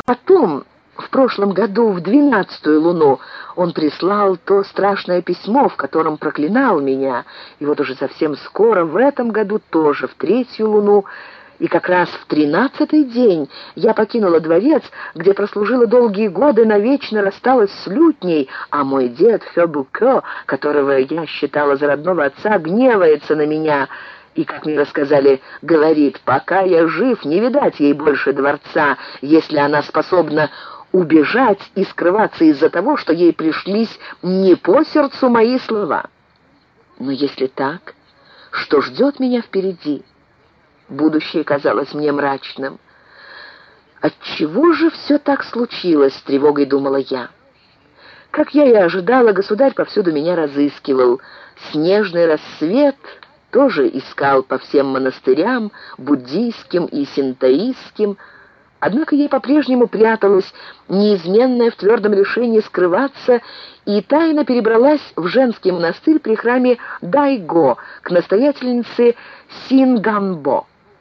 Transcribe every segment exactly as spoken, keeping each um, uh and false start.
Потом, в прошлом году, в двенадцатую луну, он прислал то страшное письмо, в котором проклинал меня, и вот уже совсем скоро, в этом году тоже, в третью луну, и как раз в тринадцатый день я покинула дворец, где прослужила долгие годы, навечно рассталась с лютней, а мой дед Фёбукё, которого я считала за родного отца, гневается на меня и, как мне рассказали, говорит: пока я жив, не видать ей больше дворца, если она способна убежать и скрываться из-за того, что ей пришлись не по сердцу мои слова. Но если так, что ждет меня впереди? Будущее казалось мне мрачным. Отчего же все так случилось, с тревогой думала я. Как я и ожидала, государь повсюду меня разыскивал. Снежный рассвет тоже искал по всем монастырям, буддийским и синтоистским, однако я по-прежнему пряталась, неизменная в твердом решении скрываться, и тайно перебралась в женский монастырь при храме Дайго к настоятельнице Синганбо.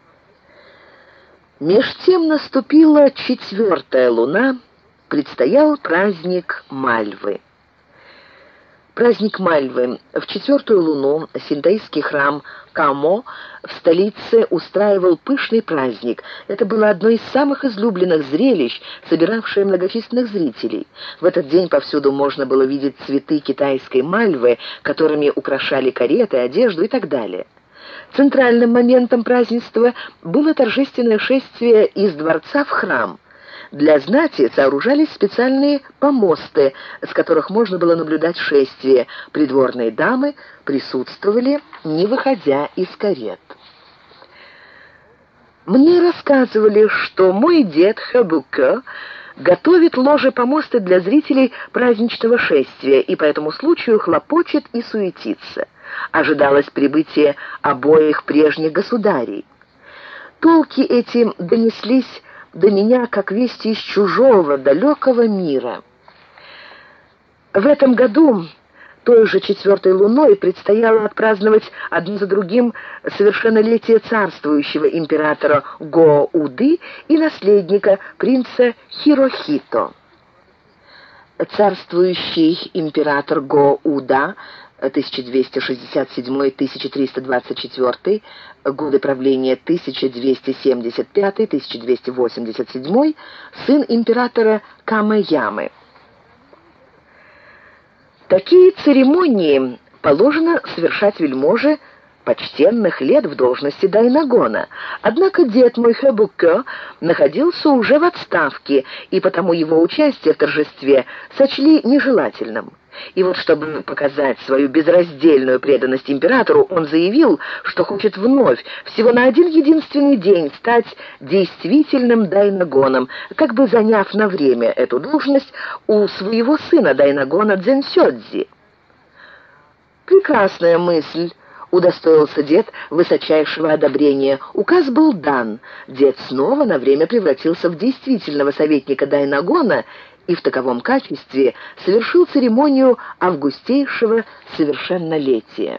Меж тем наступила четвертая луна, предстоял праздник Мальвы. Праздник Мальвы. В четвертую луну синтоистский храм Камо в столице устраивал пышный праздник. Это было одно из самых излюбленных зрелищ, собиравшее многочисленных зрителей. В этот день повсюду можно было видеть цветы китайской мальвы, которыми украшали кареты, одежду и так далее. Центральным моментом празднества было торжественное шествие из дворца в храм. Для знати сооружались специальные помосты, с которых можно было наблюдать шествие. Придворные дамы присутствовали, не выходя из карет. Мне рассказывали, что мой дед Фёбукё готовит ложе-помосты для зрителей праздничного шествия и по этому случаю хлопочет и суетится. Ожидалось прибытие обоих прежних государей. Толки эти донеслись до меня, как вести из чужого, далекого мира. В этом году, той же четвертой луной, предстояло отпраздновать одно за другим совершеннолетие царствующего императора Го-Уды и наследника принца Хирохито. Царствующий император Го-Уда тысяча двести шестьдесят седьмой — тысяча триста двадцать четвёртый, годы правления тысяча двести семьдесят пятый — тысяча двести восемьдесят седьмой, сын императора Камэямы. Такие церемонии положено совершать вельможе почтенных лет в должности дайнагона. Однако дед мой Фёбукё находился уже в отставке, и потому его участие в торжестве сочли нежелательным. И вот, чтобы показать свою безраздельную преданность императору, он заявил, что хочет вновь, всего на один единственный день, стать действительным дайнагоном, как бы заняв на время эту должность у своего сына дайнагона Дзэнсёдзи. Прекрасная мысль. Удостоился дед высочайшего одобрения. Указ был дан. Дед снова на время превратился в действительного советника дайнагона и в таковом качестве совершил церемонию августейшего совершеннолетия.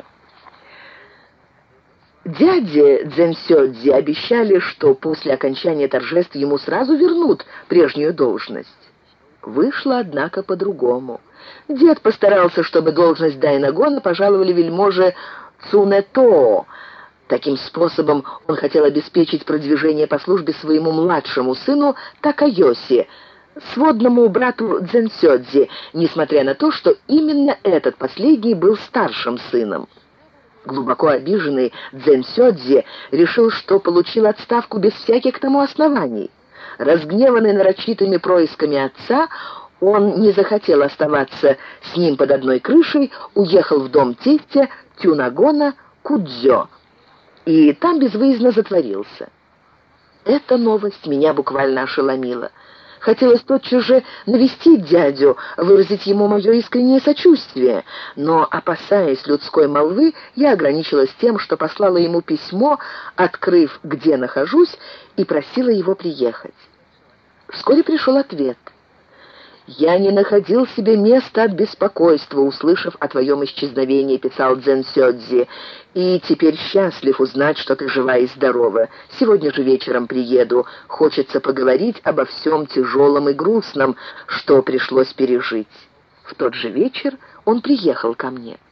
Дяде Дзэнсёдзи обещали, что после окончания торжеств ему сразу вернут прежнюю должность. Вышло, однако, по-другому. Дед постарался, чтобы должность дайнагона пожаловали вельможе Цунэтоо. Таким способом он хотел обеспечить продвижение по службе своему младшему сыну Такайоси, сводному брату Дзэнсёдзи, несмотря на то, что именно этот последний был старшим сыном. Глубоко обиженный Дзэнсёдзи решил, что получил отставку без всяких к тому оснований. Разгневанный нарочитыми происками отца, он не захотел оставаться с ним под одной крышей, уехал в дом тестя Тюнагона Кудзё и там безвыездно затворился. Эта новость меня буквально ошеломила. Хотелось тотчас же навестить дядю, выразить ему мое искреннее сочувствие, но, опасаясь людской молвы, я ограничилась тем, что послала ему письмо, открыв, где нахожусь, и просила его приехать. Вскоре пришел ответ. «Я не находил себе места от беспокойства, услышав о твоем исчезновении», — писал Дзен Сёдзи, «и теперь счастлив узнать, что ты жива и здорова. Сегодня же вечером приеду. Хочется поговорить обо всем тяжелом и грустном, что пришлось пережить». В тот же вечер он приехал ко мне.